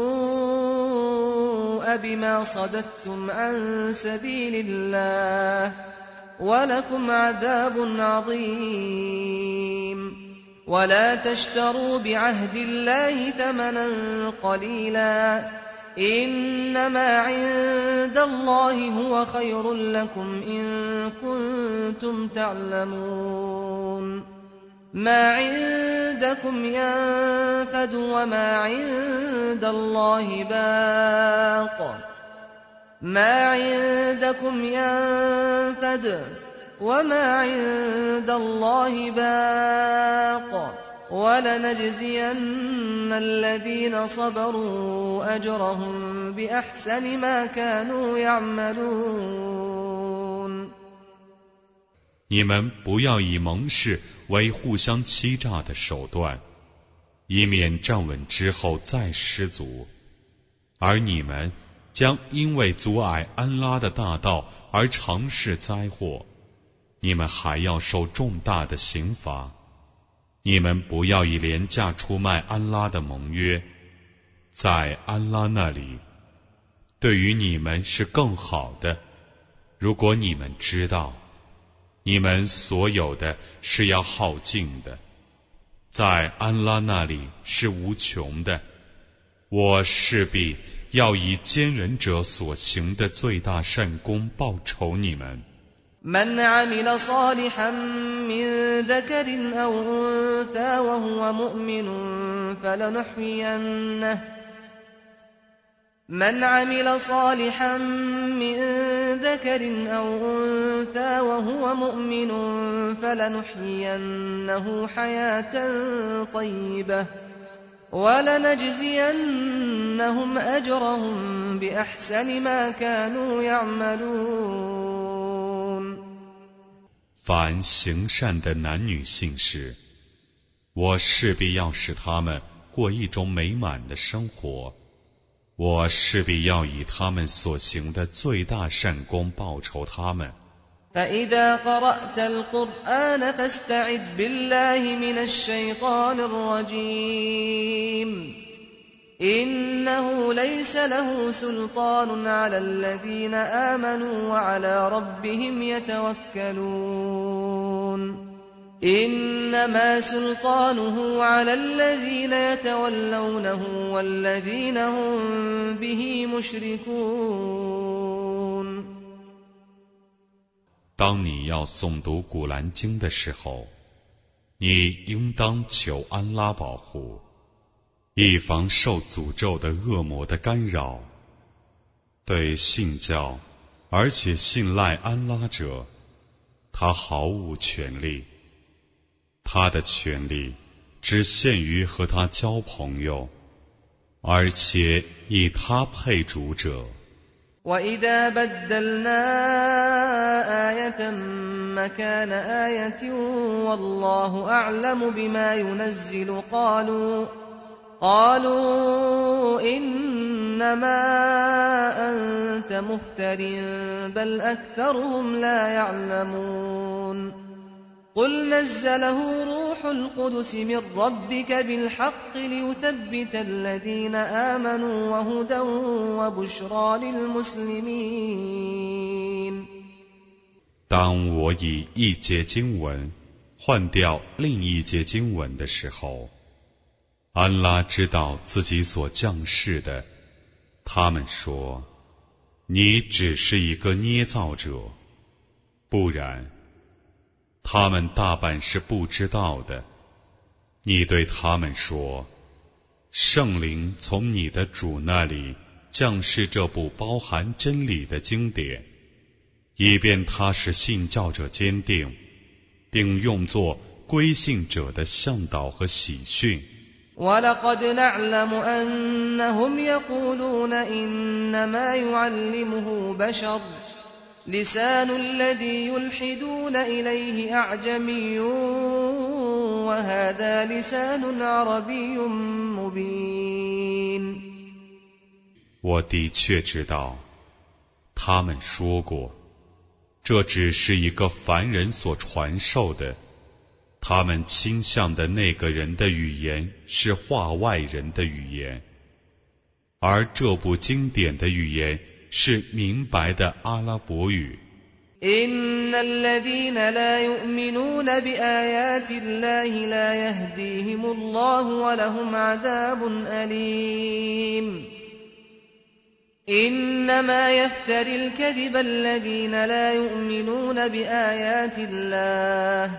السوء بما صددتم عن سبيل الله ولكم عذاب عظيم。 ولا تشتروا بعهد الله ثمنا قليلا إنما عند الله هو خير لكم إن كنتم تعلمون ما عندكم ينفد وما عند الله باق ما عندكم ينفد وما عند الله باق ولنجزين الذين صبروا أجرهم بأحسن ما كانوا يعملون。 你们不要以盟誓为互相欺诈的手段，以免站稳之后再失足，而你们将因为阻碍安拉的大道而尝试灾祸，你们还要受重大的刑罚。你们不要以廉价出卖安拉的盟约，在安拉那里，对于你们是更好的。如果你们知道，你们所有的是要耗尽的，在安拉那里是无穷的。我势必要以奸人者所行的最大善功报酬你们。 من عمل صالحا من ذكر أو أنثى وهو مؤمن فلنحيينه من عمل صالحا من ذكر أو أنثى وهو مؤمن فلنحيينه حياة طيبة ولنجزينهم أجرهم بأحسن ما كانوا يعملون。 凡行善的男女信士，我势必要使他们过一种美满的生活，我势必要以他们所行的最大善功报酬他们。 فإذا قرأت القرآن فاستعذ بالله من الشيطان الرجيم إنه ليس له سلطان على الذين آمنوا وعلى ربهم يتوكلون إنما سلطانه على الذين يتولونه والذين هم به مشركون。 当你要诵读古兰经的时候，你应当求安拉保护，以防受诅咒的恶魔的干扰。对信教而且信赖安拉者，他毫无权利，他的权利只限于和他交朋友，而且以他配主者。 وإذا بدلنا آية مكان آية والله أعلم بما ينزل قالوا قالوا إنما أنت مفتر بل أكثرهم لا يعلمون قل نزله روح القدس من ربك بالحق ليثبت الذين آمنوا وهدى وبشرى للمسلمين。 当我以一节经文换掉另一节经文的时候，安拉知道自己所降世的，他们说你只是一个捏造者，不然他们大半是不知道的。你对他们说，圣灵从你的主那里降世这部包含真理的经典，以便它使信教者坚定，并用作归信者的向导和喜讯。 وَلَقَدْ نَعْلَمُ أَنَّهُمْ يَقُولُونَ إِنَّمَا يُعَلِّمُهُ بَشَرٌ لسان الذي يلحدون إليه أعجمي وهذا لسان عربي مبين。 我的确知道，他们说过，这只是一个凡人所传授的，他们倾向的那个人的语言是化外人的语言，而这部经典的语言是明白的阿拉伯语。 إن الذين لا يؤمنون بآيات الله لا يهديهم الله ولهم عذاب أليم إنما يفتري الكذب الذين لا يؤمنون بآيات الله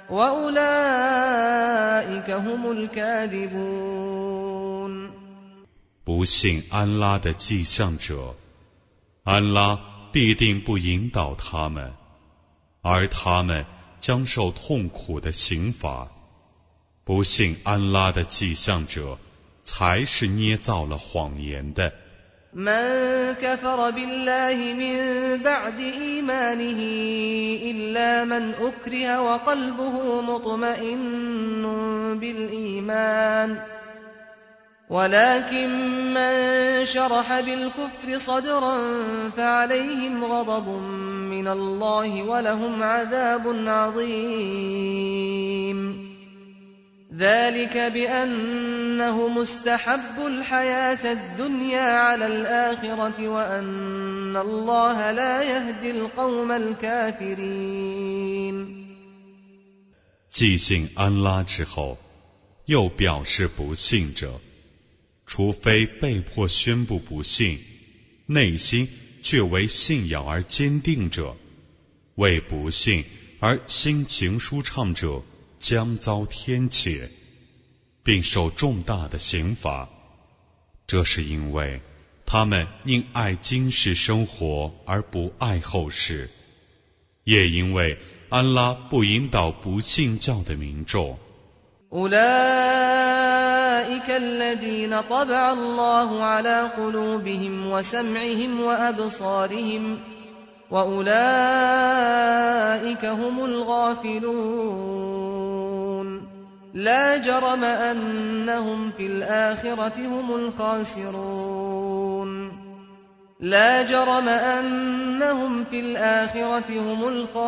وأولئك هم الكاذبون。 不信安拉的迹象者，安拉必定不引导他们，而他们将受痛苦的刑罚。不信安拉的迹象者，才是捏造了谎言的。 من كفر بالله من بعد إيمانه إلا من أكره وقلبه مطمئن بالإيمان ولكن من شرح بالكفر صدرا فعليهم غضب من الله ولهم عذاب عظيم ذلك بأنهم استحبوا الحياة الدنيا على الآخرة وأن الله لا يهدي القوم الكافرين。 既信安拉之后，又表示不信者，除非被迫宣布不信，内心却为信仰而坚定者，为不信而心情舒畅者，将遭天谴，并受重大的刑罚。这是因为他们因爱今世生活而不爱后世，也因为安拉不引导不信教的民众。 أولئك الذين طبع الله على قلوبهم وسمعهم وأبصارهم وأولئك هم الغافلون لا جرم أنهم في الآخرة هم الخاسرون لا جرم أنهم في الآخرة هم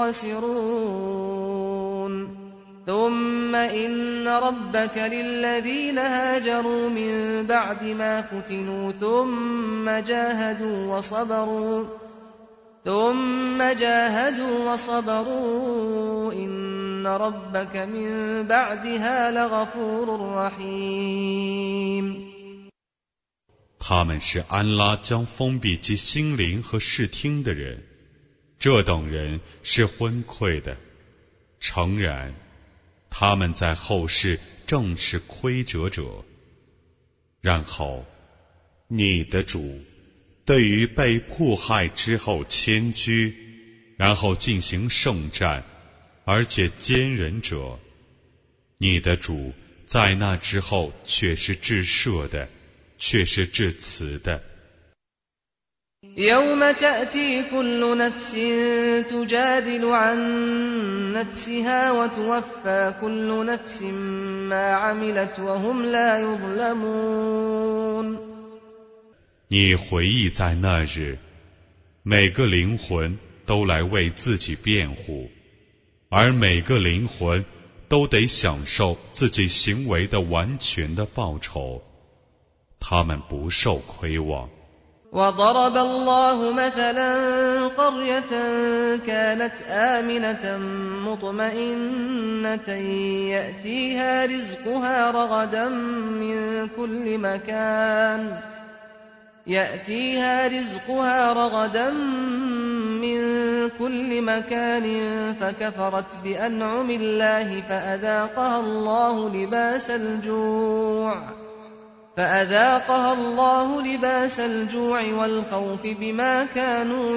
الخاسرون ثم إن ربك للذين هاجروا من بعد ما فتنوا ثم جاهدوا وصبروا ثم جاهدوا وصبروا إن ربك من بعدها لغفور رحيم。 他们是安拉将封闭其心灵和视听的人，这等人是昏聩的。诚然，他们在后世正是亏折者。然后，你的主对于被迫害之后迁居，然后进行圣战，而且坚忍者，你的主在那之后却是至赦的，却是至慈的。 يوم تأتي كل نفس تجادل عن نفسها وتوفى كل نفس ما عملت وهم لا يظلمون。 你回忆在那日，每个灵魂都来为自己辩护，而每个灵魂都得享受自己行为的完全的报酬，他们不受亏枉。 وضرب الله مثلا قرية كانت آمنة مطمئنة يأتيها رزقها رغدا من كل مكان يأتيها رزقها رغدا من كل مكان فكفرت بأنعم الله فأذاقها الله لباس الجوع فأذاقها الله لباس الجوع والخوف بما كانوا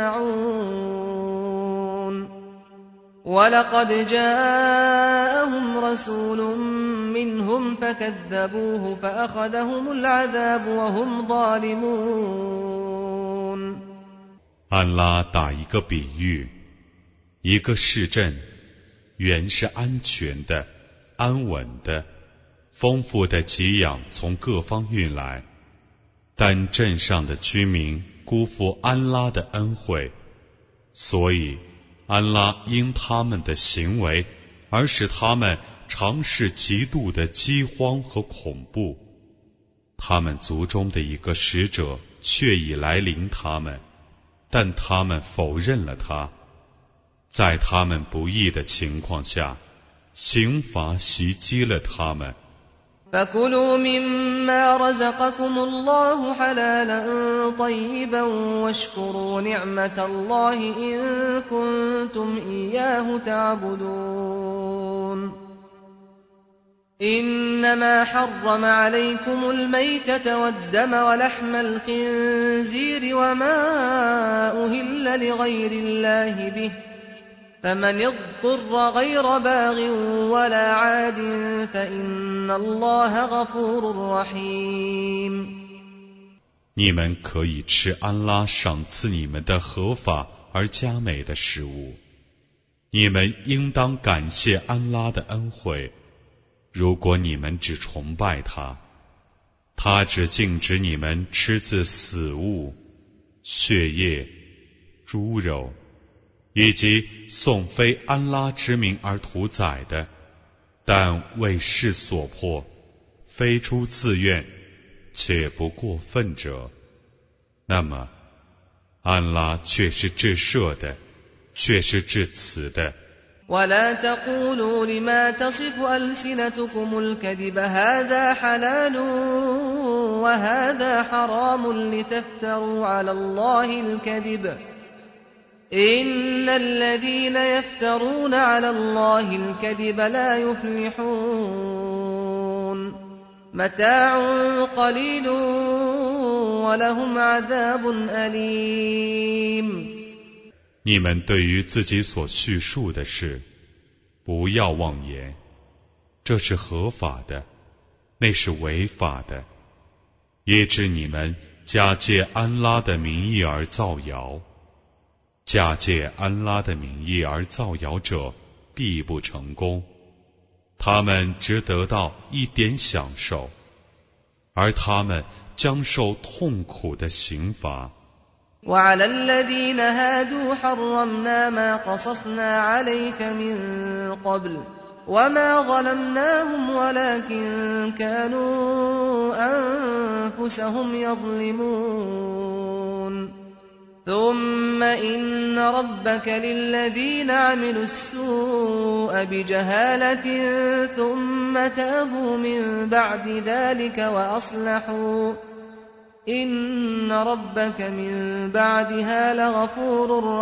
يصنعون ولقد جاءهم رسول منهم فكذبوه فأخذهم العذاب وهم ظالمون。 安拉打一个比喻，一个市镇原是安全的、安稳的，丰富的给养从各方运来，但镇上的居民辜负安拉的恩惠，所以安拉因他们的行为而使他们尝试极度的饥荒和恐怖。他们族中的一个使者却已来临他们，但他们否认了他， 在他们不义的情况下，刑罚袭击了他们。 فكلوا مما رزقكم الله حلالا طيبا واشكروا نعمة الله إن كنتم إياه تعبدون إنما حرم عليكم الميتة والدم ولحم الخنزير وما أهل لغير الله به فمن اضطر غير باغ ولا عاد فإن الله غفور رحيم。 你们可以吃安拉赏赐你们的合法而佳美的食物，你们应当感谢安拉的恩惠。如果你们只崇拜他，他只禁止你们吃自死物、血液、猪肉，以及诵非安拉之名而屠宰的，但为事所迫，非出自愿，且不过分者，那么安拉却是至赦的，却是至慈的。 ولا تقولوا لما تصف ألسنتكم الكذب هذا حلال وهذا حرام لتفتروا على الله الكذب إن الذين يفترون على الله الكذب لا يفلحون متاع قليل ولهم عذاب أليم。 你们对于自己所叙述的事，不要妄言，这是合法的，那是违法的。也指你们假借安拉的名义而造谣，假借安拉的名义而造谣者必不成功，他们只得到一点享受，而他们将受痛苦的刑罚。 وعلى الذين هادوا حرمنا ما قصصنا عليك من قبل وما ظلمناهم ولكن كانوا أنفسهم يظلمون ثم إن ربك للذين عملوا السوء بجهالة ثم تابوا من بعد ذلك وأصلحوا إن ربك من بعدها لغفور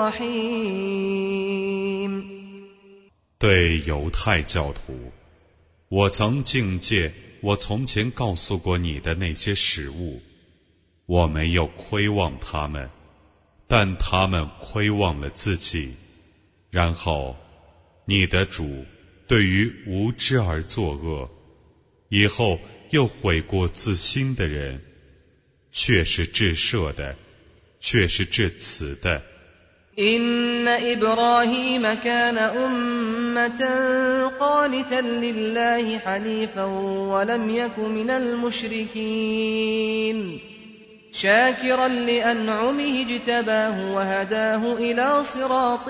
رحيم。 对犹太教徒，我曾境界我从前告诉过你的那些食物，我没有亏望他们，但他们亏望了自己。然后，你的主对于无知而作恶，以后又悔过自新的人，却是至赦的，却是至慈的。 إن إبراهيم كان أمة قانتا لله حنيفا ولم يك من المشركين شاكرا لأنعمه اجتباه وهداه إلى صراط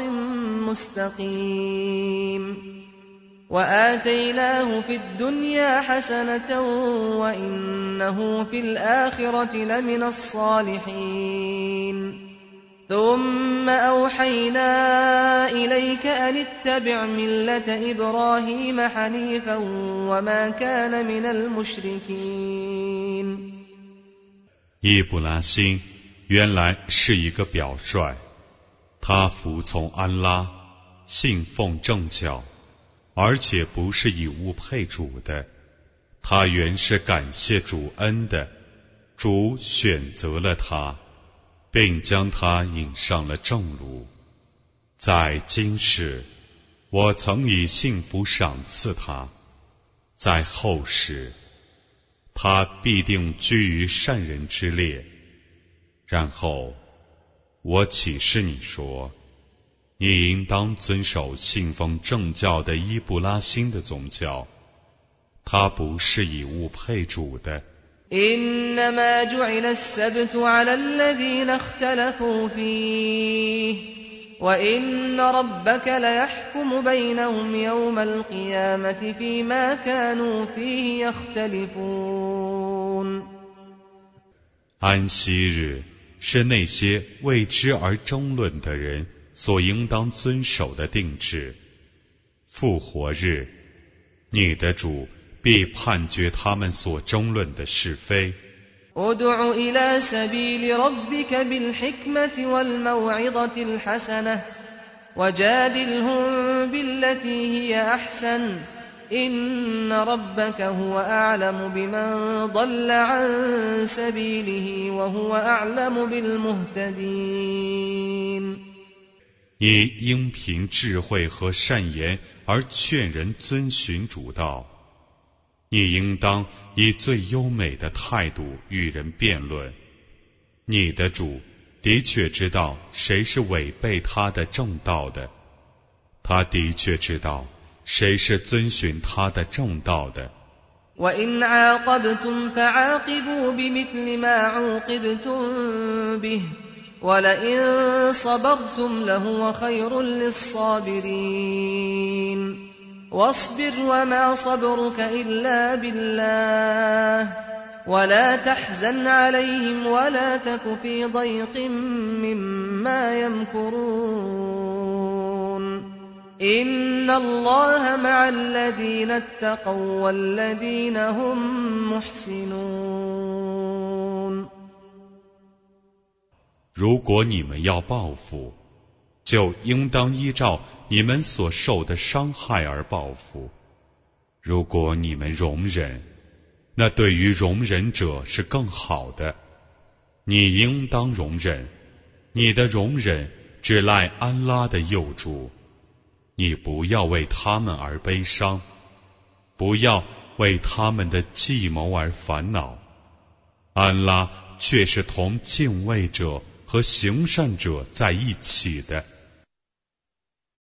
مستقيم وآتيناه في الدنيا حسنة وإنه في الآخرة لمن الصالحين ثم أوحينا إليك أن اتبع ملة إبراهيم حنيفا وما كان من المشركين。 伊布拉欣原来是一个表率，他服从安拉，信奉正教，而且不是以物配主的。他原是感谢主恩的，主选择了他，并将他引上了正路。在今世，我曾以幸福赏赐他；在后世，他必定居于善人之列。然后，我启示你说，你应当遵守信奉正教的伊布拉欣的宗教，他不是以物配主的。 إنما جعل السبت على الذين اختلفوا فيه وإن ربك ليحكم بينهم يوم القيامة فيما كانوا فيه يختلفون。 安息日是那些为之而争论的人所应当遵守的定制。复活日，你的主必判决他们所争论的是非。 ادع إلى سبيل ربك بالحكمة والموعظة الحسنة وجادلهم بالتي هي أحسن إن ربك هو أعلم بمن ضل عن سبيله وهو أعلم بالمهتدين。 你应凭智慧和善言而劝人遵循主道。你应当以最优美的态度与人辩论。你的主的确知道谁是违背他的正道的，他的确知道谁是遵循他的正道的。 وَإِنْ عَاقَبْتُمْ فَعَاقِبُوا بِمِثْلِ مَا عُوقِبْتُمْ بِهِ وَلَئِنْ صَبَرْتُمْ لَهُوَ خَيْرٌ لِلصَّابِرِينَ واصبر وما صبرك إلا بالله ولا تحزن عليهم ولا تك في ضيق مما يمكرون إن الله مع الذين اتقوا والذين هم محسنون。 如果你们要报复，就应当依照你们所受的伤害而报复。如果你们容忍，那对于容忍者是更好的。你应当容忍，你的容忍只赖安拉的佑助。你不要为他们而悲伤，不要为他们的计谋而烦恼。安拉却是同敬畏者和行善者在一起的。